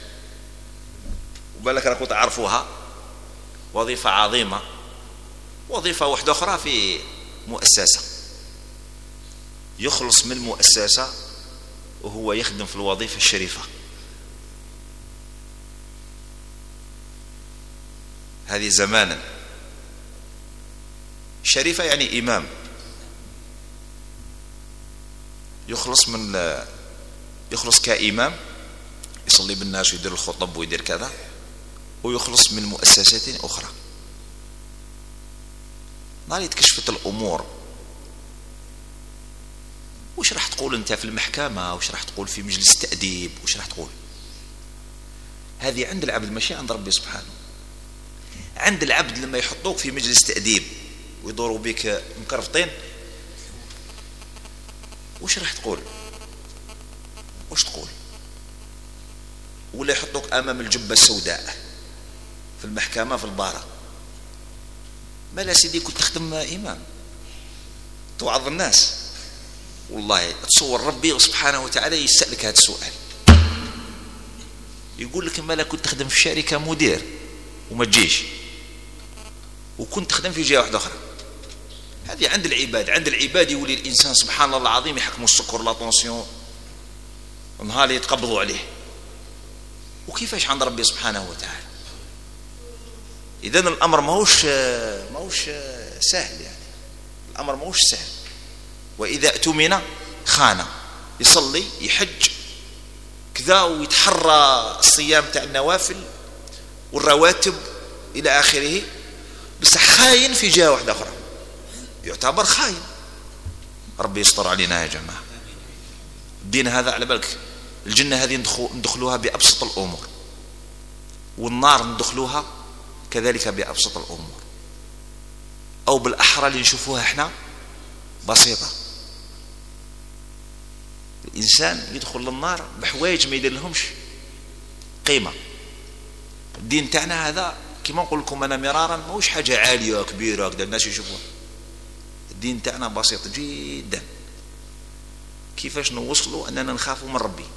وبالك راكم تعرفوها، وظيفة عظيمة، وظيفة واحدة أخرى في مؤسسة، يخلص من المؤسسة وهو يخدم في الوظيفة الشريفة. هذه زمانا شريفة يعني إمام، يخلص من يخلص كإمام، يصلي بالناس ويدير الخطب ويدير كذا، ويخلص من مؤسسات أخرى. نهار يتكشفت الأمور، وش راح تقول أنت في المحكمة، وش راح تقول في مجلس التأديب، وش راح تقول؟ هذه عند العبد ماشي عند ربي سبحانه. عند العبد لما يحطوك في مجلس تأديب ويدوروا بك مكرفطين، وش راح تقول؟ وش تقول؟ ولا يحطوك أمام الجبة السوداء في المحكمة في البارة، ما لا سيدي كنت تخدم إمام توعظ الناس، والله تصور ربي سبحانه وتعالى يسألك هذا السؤال، يقول لك ما لا كنت تخدم في شركة مدير وما تجيش، وكنت تخدم في جهة واحدة أخرى. هذه عند العباد، عند العباد يولي الإنسان سبحان الله العظيم يحكموا السكر لا طونسيون، ونهار يتقبضوا عليه. وكيفاش عند ربي سبحانه وتعالى؟ إذن الأمر ماهوش ماهوش سهل يعني، الأمر موش سهل. وإذا اؤتمن خان، يصلي يحج كذا ويتحرى الصيام تاع النوافل والرواتب إلى آخره، بس خاين في جهة واحدة أخرى، يعتبر خاين. ربي يستر علينا يا جماعة. الدين هذا على بالك، الجنة هذه ندخلوها بأبسط الأمور، والنار ندخلوها كذلك بأبسط الأمور، أو بالأحرى اللي نشوفوها احنا بسيطة. الإنسان يدخل للنار بحوايج ما يدير لهمش قيمة. الدين تاعنا هذا كما نقول لكم أنا مرارا موش حاجة عالية كبيرة كذا الناس يشوفوها. الدين تاعنا بسيط جدا. كيفاش نوصلوا أننا نخافوا من ربي؟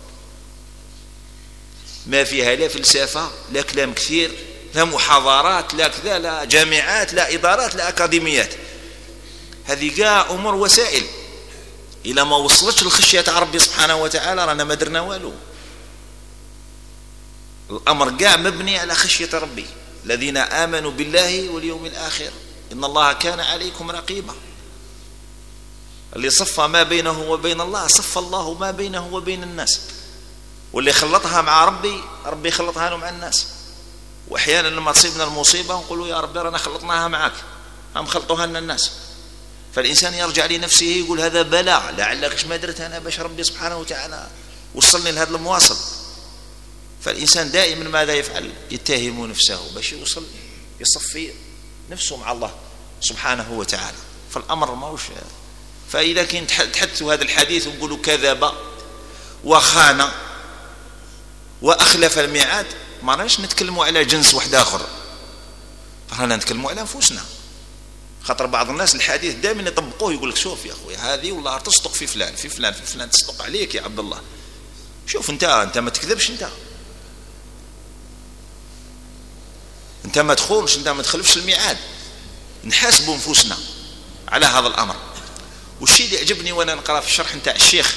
ما فيها لا فلسفة، لا كلام كثير، لا محاضرات، لا كذا، لا جامعات، لا إدارات، لا أكاديميات. هذه كاع أمور وسائل. إلى ما وصلتش الخشية تاع ربي سبحانه وتعالى رانا ما درنا والو. الأمر كاع مبني على خشية ربي. الذين آمنوا بالله واليوم الآخر إن الله كان عليكم رقيبا. اللي صفى ما بينه وبين الله صفى الله ما بينه وبين الناس، واللي خلطها مع ربي ربي خلطها له مع الناس. وأحيانا لما تصيبنا المصيبة نقولوا يا ربي رانا خلطناها معك، هم خلطوها لنا الناس. فالإنسان يرجع لنفسه يقول هذا بلاء، لعلك ما درت أنا باش ربي سبحانه وتعالى وصلني لهذا المواصل. فالإنسان دائما ماذا يفعل؟ يتهم نفسه باش يوصل يصفي نفسه مع الله سبحانه وتعالى. فالأمر موش. فإذا كنت تحدثوا هذا الحديث ونقولوا كذب وخان وأخلف الميعاد، ما راناش نتكلموا على جنس واحد آخر، رانا نتكلموا على أنفسنا. خاطر بعض الناس الحديث دائما يطبقوه، يقول لك شوف يا أخوي هذه والله تصدق في فلان في فلان في فلان، تصدق عليك يا عبد الله. شوف أنت أنت ما تكذبش، أنت أنت ما تخونش، أنت ما تخلفش الميعاد. نحاسبوا أنفسنا على هذا الأمر. والشيء اللي يعجبني وانا نقرا في الشرح نتاع الشيخ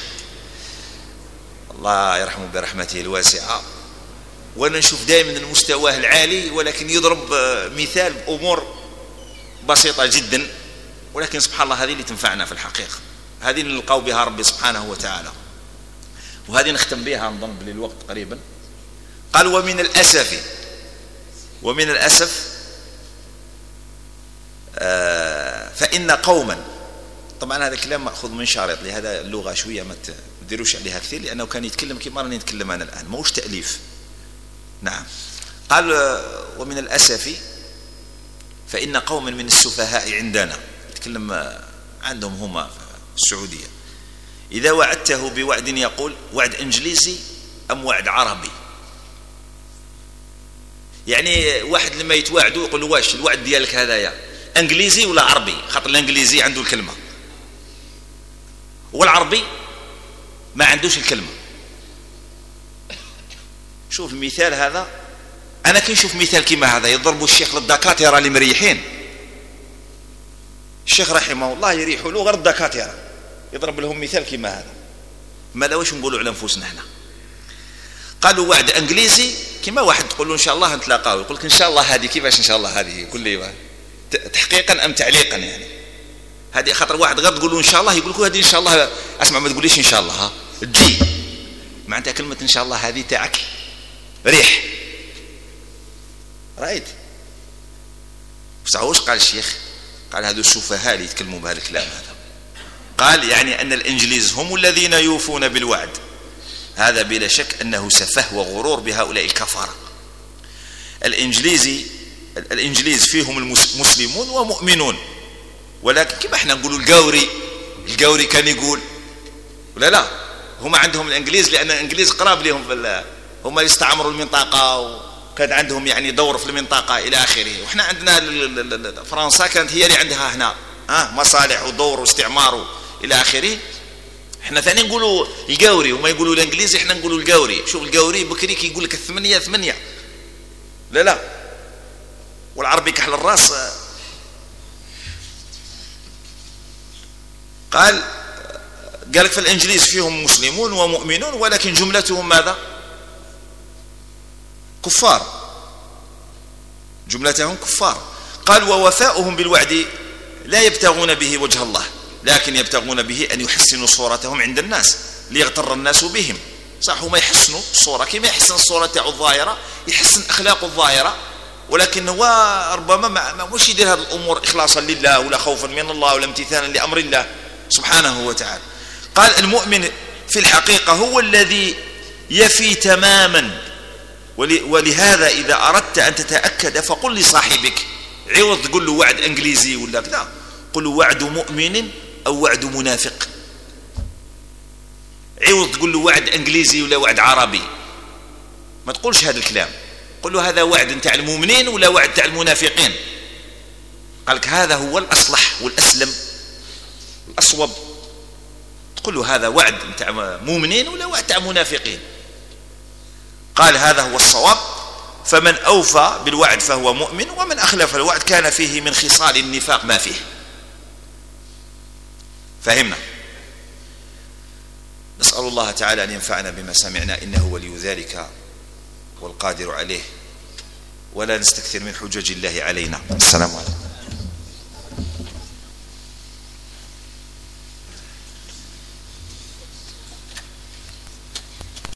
الله يرحمه برحمته الواسعه، وانا نشوف دائما المستوى العالي، ولكن يضرب مثال بامور بسيطه جدا، ولكن سبحان الله هذه اللي تنفعنا في الحقيقه، هذه اللي نلقاو بها ربي سبحانه وتعالى. وهذه نختم بها نظن للوقت قريبا. قال ومن الاسف ومن الاسف آه فان قوما، طبعا هذا الكلام ماخوذ من شارط، لهذا اللغه شويه ما تديروش عليها كثير، لانه كان يتكلم كما راني نتكلم انا الان، موش تاليف. نعم. قال ومن الاسف فان قوما من السفهاء عندنا، يتكلم عندهم هما في السعوديه، اذا وعدته بوعد يقول وعد انجليزي ام وعد عربي. يعني واحد لما يتواعدوا يقول له واش الوعد ديالك هذايا انجليزي ولا عربي؟ خاطر الانجليزي عنده الكلمه والعربي ما عندوش الكلمة. شوف المثال هذا، أنا كي نشوف مثال كما هذا يضربوا الشيخ للدكاترة اللي مريحين، الشيخ رحمه الله يريحوا له غير الدكاترة، يضرب لهم مثال كما هذا. ما لا واش نقولوا على أنفسنا احنا؟ قالوا وعد انجليزي، كما واحد تقول له ان شاء الله نتلاقاو، يقول لك ان شاء الله هذه كيفاش ان شاء الله هذه، يقول لي تحقيقا ام تعليقا يعني. هذه خاطر واحد غير تقول له ان شاء الله يقول لك هذه ان شاء الله، اسمع ما تقوليش ان شاء الله ها تجي، معناتها كلمه ان شاء الله هذه تاعك ريح. رايت وش قال الشيخ؟ قال هذو السفهاء اللي يتكلموا بهذا الكلام هذا، قال يعني ان الانجليز هم الذين يوفون بالوعد. هذا بلا شك انه سفه وغرور بهؤلاء الكفره. الانجليزي الانجليز فيهم المسلمون ومؤمنون، ولكن كما احنا نقولوا القوري، القوري كان يقول ولا لا، هم عندهم الانجليز لان الانجليز قراب لهم في، هم يستعمروا المنطقه وكان عندهم يعني دور في المنطقه الى اخره. وإحنا عندنا فرنسا كانت هي اللي عندها هنا ها مصالح ودور واستعمار الى اخره. احنا ثاني نقولوا القوري وما يقولوا الانجليزي، احنا نقولوا القوري. شوف القوري بكري كي يقول لك الثمانيه ثمانيه لا لا، والعربي كحل الراس. قال قال لك في الانجليز فيهم مسلمون ومؤمنون ولكن جملتهم ماذا؟ كفار، جملتهم كفار. قال ووفاؤهم بالوعد لا يبتغون به وجه الله، لكن يبتغون به أن يحسنوا صورتهم عند الناس ليغتر الناس بهم. صح، وما يحسنوا الصورة كما يحسن الصورة تاع الظاهرة، يحسن أخلاق الظاهرة، ولكن هو ربما ما مش يدير هذه الأمور إخلاصا لله ولا خوفا من الله ولا امتثالا لأمر الله سبحانه وتعالى. قال المؤمن في الحقيقة هو الذي يفي تماما، ولهذا إذا أردت أن تتأكد فقل لصاحبك، عوض تقول له وعد إنجليزي ولا كذا، قل له وعد مؤمن أو وعد منافق. عوض تقول له وعد إنجليزي ولا وعد عربي، ما تقولش هذا الكلام، قل له هذا وعد نتاع المؤمنين ولا وعد نتاع المنافقين. قال لك هذا هو الأصلح والأسلم الأصوب، تقول له هذا وعد نتاع مؤمنين ولا وعد نتاع منافقين. قال هذا هو الصواب، فمن أوفى بالوعد فهو مؤمن، ومن أخلف الوعد كان فيه من خصال النفاق ما فيه. فهمنا؟ نسأل الله تعالى أن ينفعنا بما سمعنا، إنه ولي ذلك والقادر عليه، ولا نستكثر من حجج الله علينا. السلام عليكم.